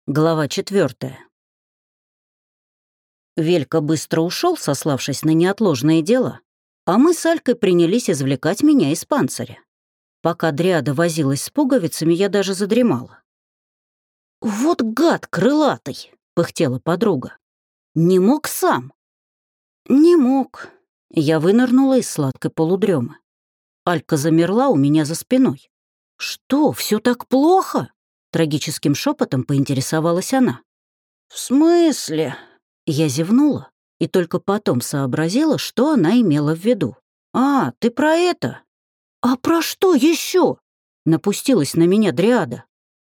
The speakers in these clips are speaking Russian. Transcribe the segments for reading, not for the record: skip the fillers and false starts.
Глава 4. Велька быстро ушел, сославшись на неотложные дела, а мы с Алькой принялись извлекать меня из панциря. Пока Дриада возилась с пуговицами, я даже задремала. «Вот гад крылатый!» — пыхтела подруга. «Не мог сам?» «Не мог». Я вынырнула из сладкой полудремы. Алька замерла у меня за спиной. «Что, все так плохо?» — трагическим шепотом поинтересовалась она. «В смысле?» Я зевнула и только потом сообразила, что она имела в виду. «А, ты про это?» «А про что еще?» — напустилась на меня Дриада.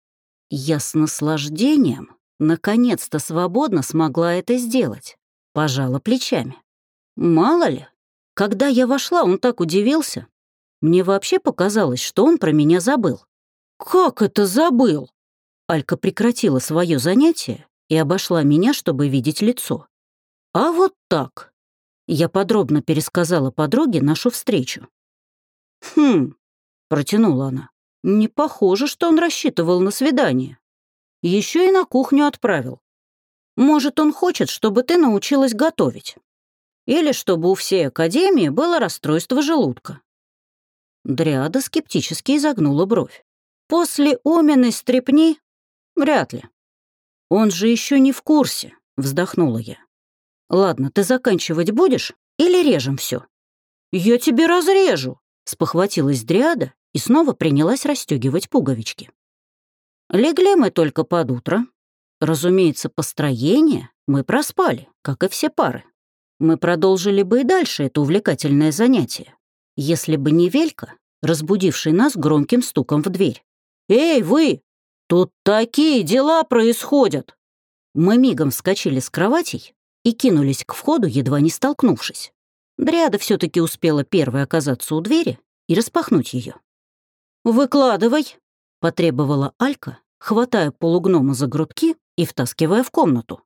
Я с наслаждением наконец-то свободно смогла это сделать. Пожала плечами. Мало ли, когда я вошла, он так удивился. Мне вообще показалось, что он про меня забыл. «Как это забыл?» Алька прекратила свое занятие и обошла меня, чтобы видеть лицо. «А вот так». Я подробно пересказала подруге нашу встречу. «Хм», — протянула она, — «не похоже, что он рассчитывал на свидание. Еще и на кухню отправил. Может, он хочет, чтобы ты научилась готовить. Или чтобы у всей академии было расстройство желудка». Дриада скептически изогнула бровь. «После Оминой стряпни? Вряд ли. Он же еще не в курсе», — вздохнула я. «Ладно, ты заканчивать будешь или режем все? «Я тебе разрежу», — спохватилась Дриада и снова принялась расстегивать пуговички. Легли мы только под утро. Разумеется, построение мы проспали, как и все пары. Мы продолжили бы и дальше это увлекательное занятие, если бы не Велька, разбудивший нас громким стуком в дверь. «Эй, вы! Тут такие дела происходят!» Мы мигом вскочили с кроватей и кинулись к входу, едва не столкнувшись. Дриада все-таки успела первой оказаться у двери и распахнуть ее. «Выкладывай», — потребовала Алька, хватая полугнома за грудки и втаскивая в комнату.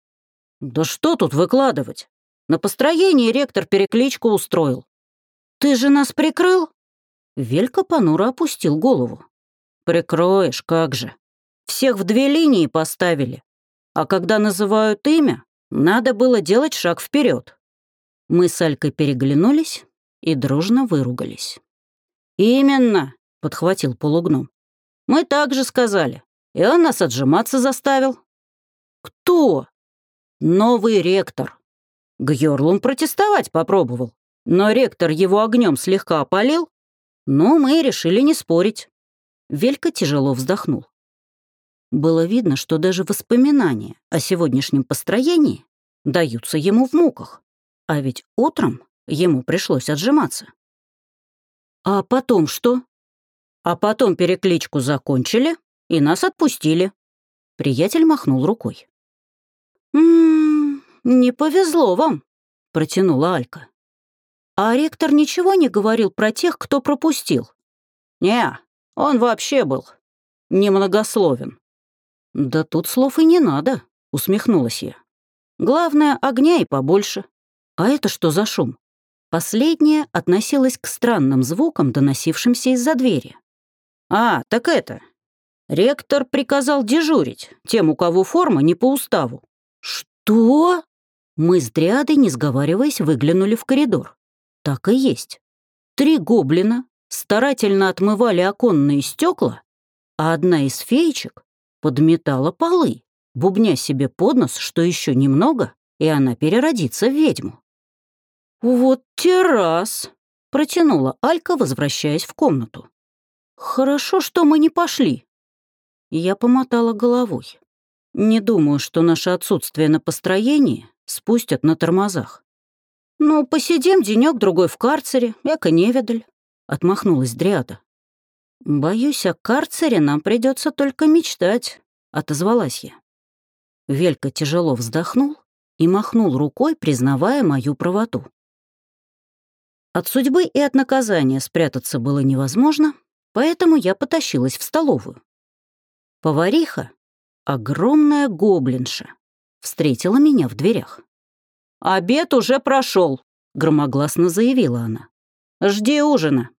«Да что тут выкладывать? На построении ректор перекличку устроил». «Ты же нас прикрыл?» Велька понуро опустил голову. «Прикроешь, как же. Всех в две линии поставили. А когда называют имя, надо было делать шаг вперед. Мы с Алькой переглянулись и дружно выругались. «Именно», — подхватил полугном. «Мы так же сказали, и он нас отжиматься заставил». «Кто?» «Новый ректор». Гьорлун протестовать попробовал, но ректор его огнем слегка опалил. Но мы решили не спорить. Велька тяжело вздохнул. Было видно, что даже воспоминания о сегодняшнем построении даются ему в муках. А ведь утром ему пришлось отжиматься. «А потом что?» «А потом перекличку закончили и нас отпустили». Приятель махнул рукой. Не повезло вам», — протянула Алька. «А ректор ничего не говорил про тех, кто пропустил?» «Не, он вообще был немногословен». «Да тут слов и не надо», — усмехнулась я. «Главное, огня и побольше. А это что за шум?» Последняя относилась к странным звукам, доносившимся из-за двери. «А, так это. Ректор приказал дежурить тем, у кого форма не по уставу». «Что?» Мы с Дриадой, не сговариваясь, выглянули в коридор. Так и есть. 3 гоблина старательно отмывали оконные стекла, а одна из феечек подметала полы, бубня себе под нос, что еще немного, и она переродится в ведьму. «Вот те раз!» — протянула Алька, возвращаясь в комнату. «Хорошо, что мы не пошли». Я помотала головой. Не думаю, что наше отсутствие на построении спустят на тормозах. «Ну, посидим денёк-другой в карцере, эко-невидаль», — отмахнулась Дриада. «Боюсь, о карцере нам придется только мечтать», — отозвалась я. Велька тяжело вздохнул и махнул рукой, признавая мою правоту. От судьбы и от наказания спрятаться было невозможно, поэтому я потащилась в столовую. Повариха, огромная гоблинша, встретила меня в дверях. «Обед уже прошел», — громогласно заявила она. «Жди ужина».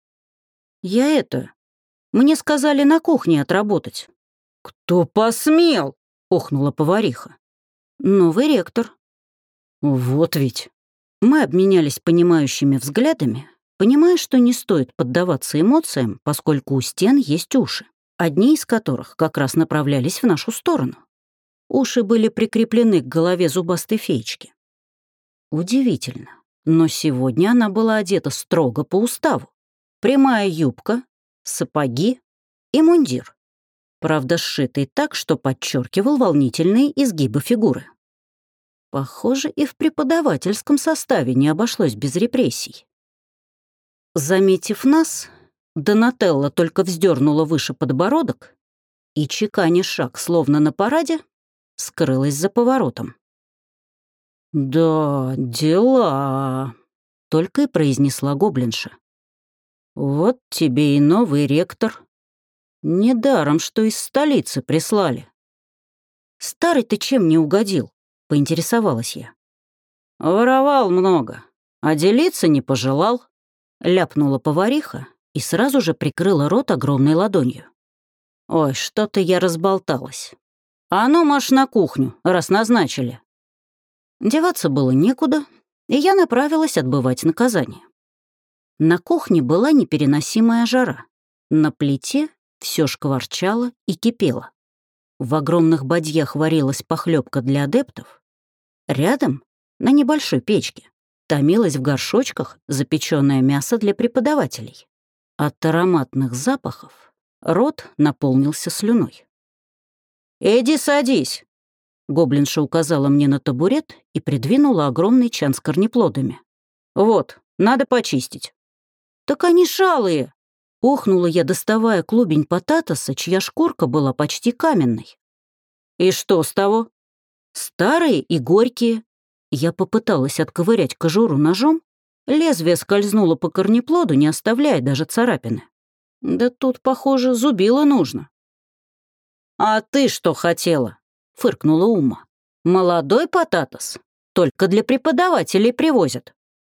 Мне сказали на кухне отработать». «Кто посмел?» охнула повариха. «Новый ректор». «Вот ведь». Мы обменялись понимающими взглядами, понимая, что не стоит поддаваться эмоциям, поскольку у стен есть уши, одни из которых как раз направлялись в нашу сторону. Уши были прикреплены к голове зубастой феечки. Удивительно, но сегодня она была одета строго по уставу. Прямая юбка, сапоги и мундир. Правда, сшитый так, что подчеркивал волнительные изгибы фигуры. Похоже, и в преподавательском составе не обошлось без репрессий. Заметив нас, Донателла только вздернула выше подбородок и, чеканя шаг, словно на параде, скрылась за поворотом. «Да, дела», — только и произнесла гоблинша. «Вот тебе и новый ректор. Недаром, что из столицы прислали». «Старый ты чем не угодил?» — поинтересовалась я. «Воровал много, а делиться не пожелал», — ляпнула повариха и сразу же прикрыла рот огромной ладонью. «Ой, что-то я разболталась. А ну, марш на кухню, раз назначили». Деваться было некуда, и я направилась отбывать наказание. На кухне была непереносимая жара. На плите все шкварчало и кипело. В огромных бадьях варилась похлебка для адептов. Рядом, на небольшой печке, томилось в горшочках запеченное мясо для преподавателей. От ароматных запахов рот наполнился слюной. «Иди садись!» Гоблинша указала мне на табурет и придвинула огромный чан с корнеплодами. «Вот, надо почистить». «Так они шалые!» — охнула я, доставая клубень потатоса, чья шкурка была почти каменной. «И что с того?» «Старые и горькие». Я попыталась отковырять кожуру ножом, лезвие скользнуло по корнеплоду, не оставляя даже царапины. Да тут, похоже, зубило нужно. «А ты что хотела?» — фыркнула Ума. «Молодой потатос только для преподавателей привозят.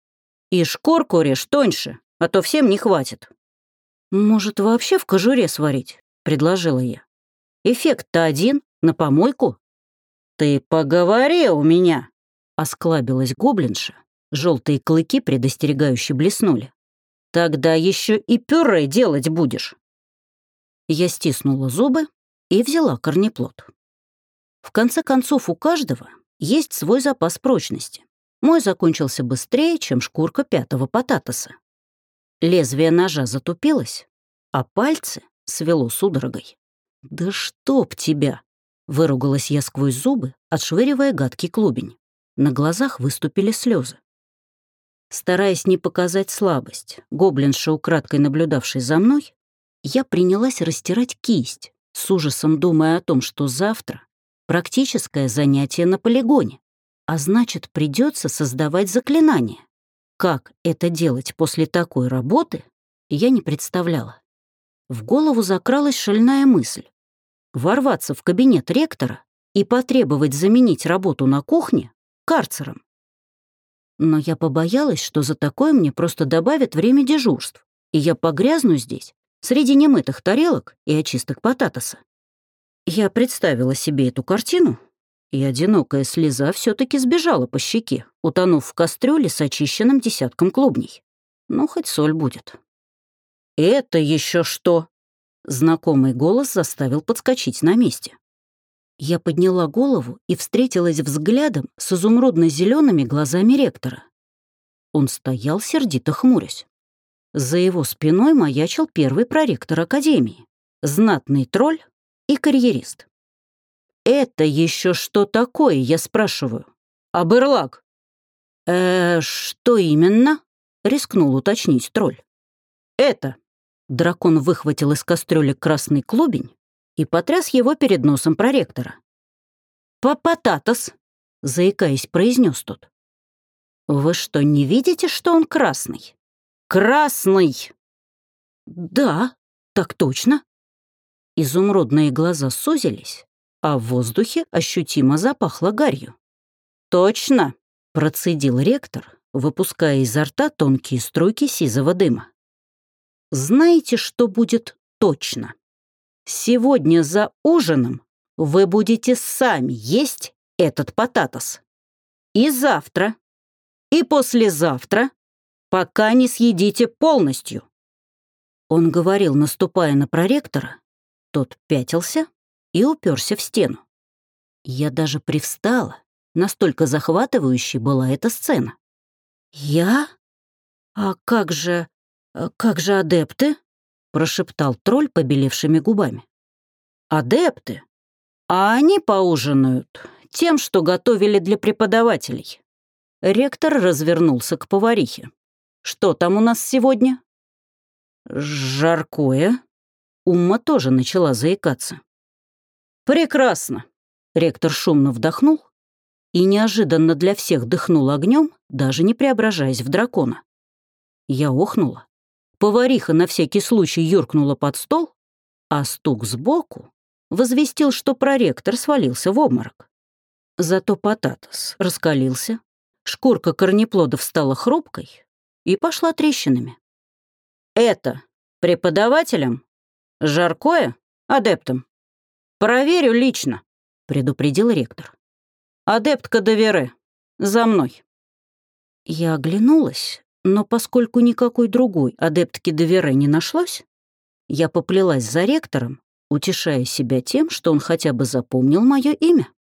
И шкурку режь тоньше, а то всем не хватит». «Может, вообще в кожуре сварить?» — предложила я. «Эффект-то один, на помойку». «Ты поговори у меня!» — осклабилась гоблинша. Желтые клыки предостерегающе блеснули. «Тогда еще и пюре делать будешь». Я стиснула зубы и взяла корнеплод. В конце концов, у каждого есть свой запас прочности. Мой закончился быстрее, чем шкурка 5-го потатоса. Лезвие ножа затупилось, а пальцы свело судорогой. «Да чтоб тебя!» — выругалась я сквозь зубы, отшвыривая гадкий клубень. На глазах выступили слезы. Стараясь не показать слабость, гоблинша, украдкой наблюдавшей за мной, я принялась растирать кисть, с ужасом думая о том, что завтра практическое занятие на полигоне, а значит, придется создавать заклинания. Как это делать после такой работы, я не представляла. В голову закралась шальная мысль — ворваться в кабинет ректора и потребовать заменить работу на кухне карцером. Но я побоялась, что за такое мне просто добавят время дежурств, и я погрязну здесь, среди немытых тарелок и очисток потатоса. Я представила себе эту картину, и одинокая слеза все-таки сбежала по щеке, утонув в кастрюле с очищенным десятком клубней. Ну, хоть соль будет. «Это еще что?» Знакомый голос заставил подскочить на месте. Я подняла голову и встретилась взглядом с изумрудно-зелеными глазами ректора. Он стоял, сердито хмурясь. За его спиной маячил первый проректор академии, знатный тролль и карьерист. «Это еще что такое, я спрашиваю? Аберлак?» Что именно?» — рискнул уточнить тролль. «Это». Дракон выхватил из кастрюли красный клубень и потряс его перед носом проректора. «Потатос», — заикаясь, произнес тот. «Вы что, не видите, что он красный?» «Красный!» «Да, так точно». Изумрудные глаза сузились, а в воздухе ощутимо запахло гарью. «Точно!» — процедил ректор, выпуская изо рта тонкие струйки сизого дыма. «Знаете, что будет точно? Сегодня за ужином вы будете сами есть этот потатос. И завтра, и послезавтра, пока не съедите полностью». Он говорил, наступая на проректора. Тот пятился и уперся в стену. Я даже привстала, настолько захватывающей была эта сцена. «Я? А как же адепты?» — прошептал тролль побелевшими губами. «Адепты? А они поужинают тем, что готовили для преподавателей». Ректор развернулся к поварихе. «Что там у нас сегодня?» «Жаркое». Умма тоже начала заикаться. «Прекрасно». Ректор шумно вдохнул и неожиданно для всех дыхнул огнем, даже не преображаясь в дракона. Я охнула. Повариха на всякий случай юркнула под стол, а стук сбоку возвестил, что проректор свалился в обморок. Зато потатос раскалился, шкурка корнеплодов стала хрупкой и пошла трещинами. «Это преподавателям? Жаркое адептам? Проверю лично», — предупредил ректор. «Адептка Девере, за мной». Я оглянулась, но поскольку никакой другой адептки Девере не нашлось, я поплелась за ректором, утешая себя тем, что он хотя бы запомнил мое имя.